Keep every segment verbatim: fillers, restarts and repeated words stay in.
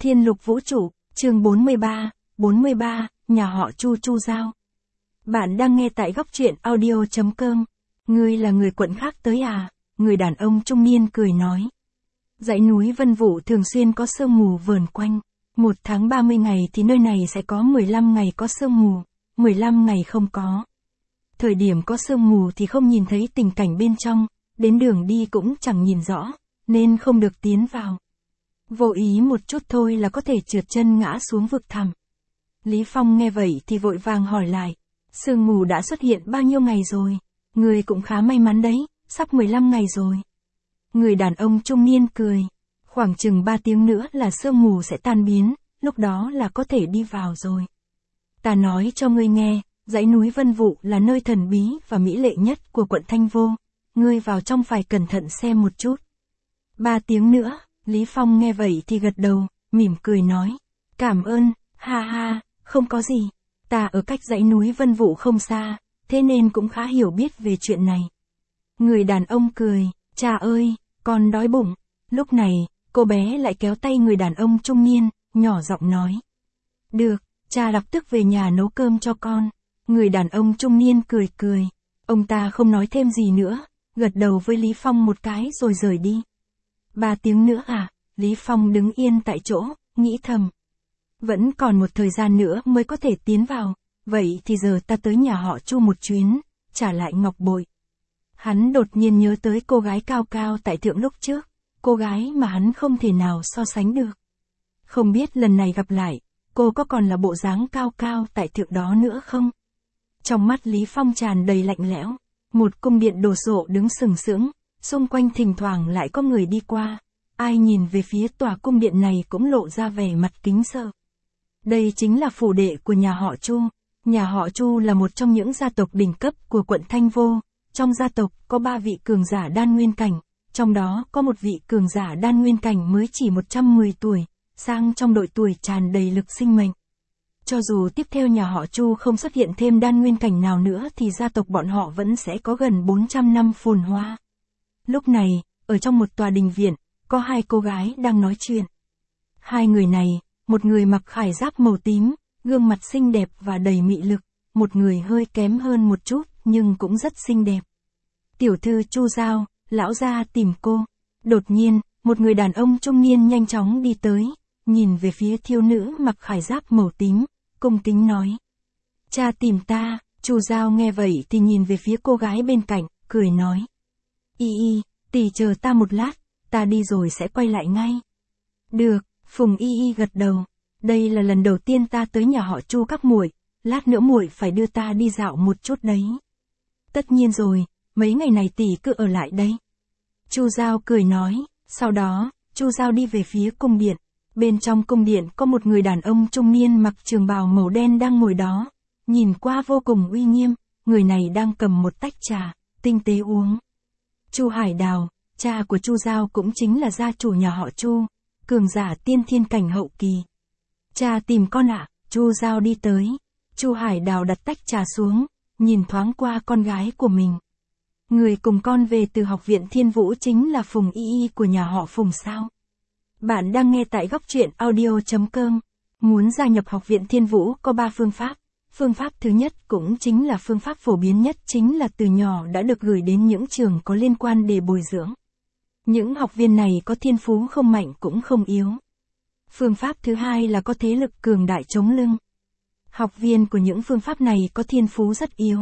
Thiên Lục Vũ Trụ, chương bốn mươi ba, bốn mươi ba, nhà họ Chu Chu Giao. Bạn đang nghe tại góc truyện audio chấm com. Ngươi là người quận khác tới à? Người đàn ông trung niên cười nói. Dãy núi Vân Vũ thường xuyên có sương mù vờn quanh. Một tháng ba mươi ngày thì nơi này sẽ có mười lăm ngày có sương mù, mười lăm ngày không có. Thời điểm có sương mù thì không nhìn thấy tình cảnh bên trong, đến đường đi cũng chẳng nhìn rõ, nên không được tiến vào. Vô ý một chút thôi là có thể trượt chân ngã xuống vực thẳm. Lý Phong nghe vậy thì vội vàng hỏi lại. Sương mù đã xuất hiện bao nhiêu ngày rồi? Người cũng khá may mắn đấy, sắp mười lăm ngày rồi. Người đàn ông trung niên cười. Khoảng chừng ba tiếng nữa là sương mù sẽ tan biến, lúc đó là có thể đi vào rồi. Ta nói cho ngươi nghe, dãy núi Vân Vũ là nơi thần bí và mỹ lệ nhất của quận Thanh Vô. Ngươi vào trong phải cẩn thận xem một chút. Ba tiếng nữa, Lý Phong nghe vậy thì gật đầu, mỉm cười nói. Cảm ơn, ha ha, không có gì. Ta ở cách dãy núi Vân Vũ không xa, thế nên cũng khá hiểu biết về chuyện này. Người đàn ông cười, cha ơi, con đói bụng. Lúc này, cô bé lại kéo tay người đàn ông trung niên, nhỏ giọng nói. Được, cha lập tức về nhà nấu cơm cho con. Người đàn ông trung niên cười cười. Ông ta không nói thêm gì nữa, gật đầu với Lý Phong một cái rồi rời đi. Ba tiếng nữa à? Lý Phong đứng yên tại chỗ, nghĩ thầm. Vẫn còn một thời gian nữa mới có thể tiến vào, vậy thì giờ ta tới nhà họ Chu một chuyến, trả lại ngọc bội. Hắn đột nhiên nhớ tới cô gái cao cao tại thượng lúc trước, cô gái mà hắn không thể nào so sánh được. Không biết lần này gặp lại, cô có còn là bộ dáng cao cao tại thượng đó nữa không? Trong mắt Lý Phong tràn đầy lạnh lẽo, một cung điện đồ sộ đứng sừng sững, xung quanh thỉnh thoảng lại có người đi qua, ai nhìn về phía tòa cung điện này cũng lộ ra vẻ mặt kính sợ. Đây chính là phủ đệ của nhà họ Chu. Nhà họ Chu là một trong những gia tộc đỉnh cấp của quận Thanh Vô. Trong gia tộc có ba vị cường giả đan nguyên cảnh, trong đó có một vị cường giả đan nguyên cảnh mới chỉ một trăm mười tuổi, sang trong độ tuổi tràn đầy lực sinh mệnh. Cho dù tiếp theo nhà họ Chu không xuất hiện thêm đan nguyên cảnh nào nữa thì gia tộc bọn họ vẫn sẽ có gần bốn trăm năm phồn hoa. Lúc này, ở trong một tòa đình viện, có hai cô gái đang nói chuyện. Hai người này, một người mặc khải giáp màu tím, gương mặt xinh đẹp và đầy mị lực, một người hơi kém hơn một chút, nhưng cũng rất xinh đẹp. Tiểu thư Chu Giao, lão gia tìm cô. Đột nhiên, một người đàn ông trung niên nhanh chóng đi tới, nhìn về phía thiếu nữ mặc khải giáp màu tím, cung kính nói. Cha tìm ta. Chu Giao nghe vậy thì nhìn về phía cô gái bên cạnh, cười nói. Y y, tỷ chờ ta một lát, ta đi rồi sẽ quay lại ngay. Được. Phùng Y Y gật đầu. Đây là lần đầu tiên ta tới nhà họ Chu các muội, lát nữa muội phải đưa ta đi dạo một chút đấy. Tất nhiên rồi, mấy ngày này tỷ cứ ở lại đây. Chu Giao cười nói, sau đó, Chu Giao đi về phía cung điện. Bên trong cung điện có một người đàn ông trung niên mặc trường bào màu đen đang ngồi đó, nhìn qua vô cùng uy nghiêm, người này đang cầm một tách trà, tinh tế uống. Chu Hải Đào, cha của Chu Giao cũng chính là gia chủ nhà họ Chu. Cường giả tiên thiên cảnh hậu kỳ. Cha tìm con ạ. Chu Giao đi tới. Chu Hải Đào đặt tách trà xuống, nhìn thoáng qua con gái của mình. Người cùng con về từ học viện Thiên Vũ chính là Phùng Y Y của nhà họ Phùng sao? Bạn đang nghe tại góc truyện audio chấm com. Muốn gia nhập học viện Thiên Vũ có ba phương pháp. Phương pháp thứ nhất cũng chính là phương pháp phổ biến nhất, chính là từ nhỏ đã được gửi đến những trường có liên quan để bồi dưỡng. Những học viên này có thiên phú không mạnh cũng không yếu. Phương pháp thứ hai là có thế lực cường đại chống lưng. Học viên của những phương pháp này có thiên phú rất yếu.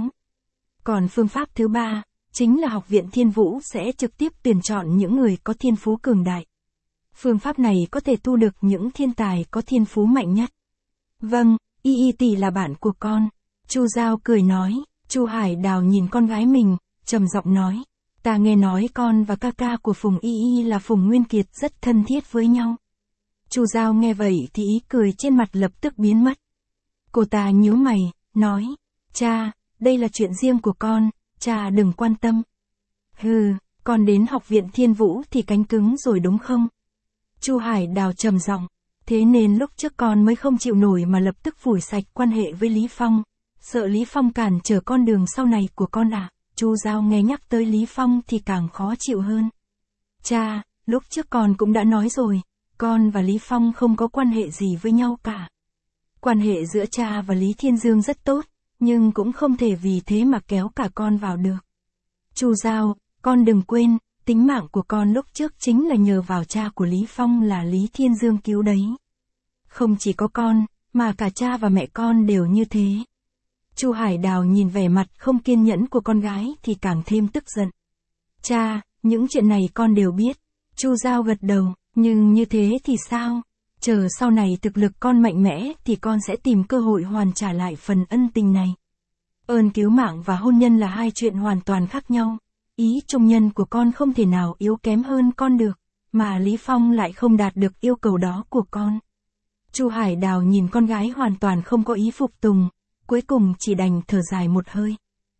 Còn phương pháp thứ ba, chính là học viện Thiên Vũ sẽ trực tiếp tuyển chọn những người có thiên phú cường đại. Phương pháp này có thể thu được những thiên tài có thiên phú mạnh nhất. Vâng, Y Y tỷ là bạn của con. Chu Giao cười nói. Chu Hải Đào nhìn con gái mình, trầm giọng nói. Ta nghe nói con và ca ca của Phùng Y Y là Phùng Nguyên Kiệt rất thân thiết với nhau. Chu Giao nghe vậy thì ý cười trên mặt lập tức biến mất. Cô ta nhíu mày, nói, cha, đây là chuyện riêng của con, cha đừng quan tâm. Hừ, con đến học viện Thiên Vũ thì cánh cứng rồi đúng không? Chu Hải Đào trầm giọng, thế nên lúc trước con mới không chịu nổi mà lập tức phủi sạch quan hệ với Lý Phong, sợ Lý Phong cản trở con đường sau này của con à? Chu Giao nghe nhắc tới Lý Phong thì càng khó chịu hơn. Cha, lúc trước con cũng đã nói rồi, con và Lý Phong không có quan hệ gì với nhau cả. Quan hệ giữa cha và Lý Thiên Dương rất tốt, nhưng cũng không thể vì thế mà kéo cả con vào được. Chu Giao, con đừng quên, tính mạng của con lúc trước chính là nhờ vào cha của Lý Phong là Lý Thiên Dương cứu đấy. Không chỉ có con, mà cả cha và mẹ con đều như thế. Chu Hải Đào nhìn vẻ mặt không kiên nhẫn của con gái thì càng thêm tức giận. Cha, những chuyện này con đều biết. Chu Giao gật đầu, nhưng như thế thì sao? Chờ sau này thực lực con mạnh mẽ thì con sẽ tìm cơ hội hoàn trả lại phần ân tình này. Ơn cứu mạng và hôn nhân là hai chuyện hoàn toàn khác nhau. Ý trung nhân của con không thể nào yếu kém hơn con được, mà Lý Phong lại không đạt được yêu cầu đó của con. Chu Hải Đào nhìn con gái hoàn toàn không có ý phục tùng, cuối cùng chỉ đành thở dài một hơi.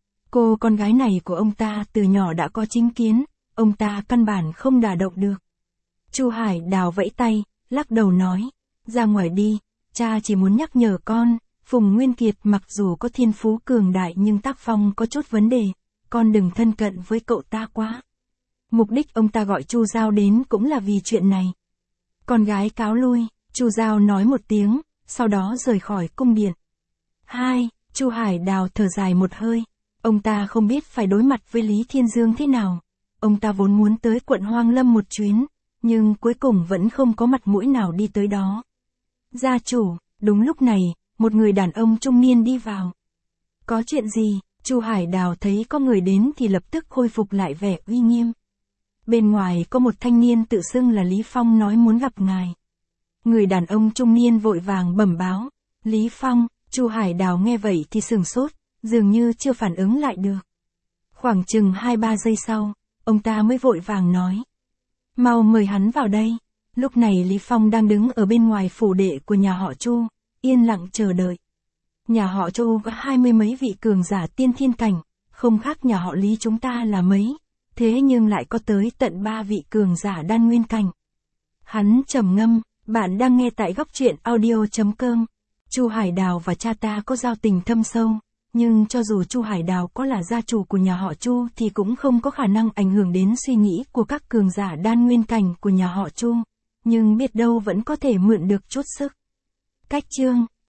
Cô con gái này của ông ta từ nhỏ đã có chính kiến, ông ta căn bản không đả động được. Chu Hải Đào vẫy tay, lắc đầu nói, ra ngoài đi, cha chỉ muốn nhắc nhở con, Phùng Nguyên Kiệt mặc dù có thiên phú cường đại nhưng tác phong có chút vấn đề, con đừng thân cận với cậu ta quá. Mục đích ông ta gọi Chu Giao đến cũng là vì chuyện này. Con gái cáo lui, Chu Giao nói một tiếng, sau đó rời khỏi cung điện. Hai, Chu Hải Đào thở dài một hơi, ông ta không biết phải đối mặt với Lý Thiên Dương thế nào. Ông ta vốn muốn tới quận Hoang Lâm một chuyến, nhưng cuối cùng vẫn không có mặt mũi nào đi tới đó. Gia chủ, đúng lúc này, một người đàn ông trung niên đi vào. Có chuyện gì? Chu Hải Đào thấy có người đến thì lập tức khôi phục lại vẻ uy nghiêm. Bên ngoài có một thanh niên tự xưng là Lý Phong nói muốn gặp ngài. Người đàn ông trung niên vội vàng bẩm báo. Lý Phong, Chu Hải Đào nghe vậy thì sửng sốt, dường như chưa phản ứng lại được. Khoảng chừng hai ba giây sau, ông ta mới vội vàng nói. Mau mời hắn vào đây. Lúc này Lý Phong đang đứng ở bên ngoài phủ đệ của nhà họ Chu, yên lặng chờ đợi. Nhà họ Chu có hai mươi mấy vị cường giả tiên thiên cảnh, không khác nhà họ Lý chúng ta là mấy, thế nhưng lại có tới tận ba vị cường giả đan nguyên cảnh. Hắn trầm ngâm, bạn đang nghe tại góc truyện audio chấm com. Chu Hải Đào và cha ta có giao tình thâm sâu, nhưng cho dù Chu Hải Đào có là gia chủ của nhà họ Chu thì cũng không có khả năng ảnh hưởng đến suy nghĩ của các cường giả đan nguyên cảnh của nhà họ Chu, nhưng biết đâu vẫn có thể mượn được chút sức. Cách chương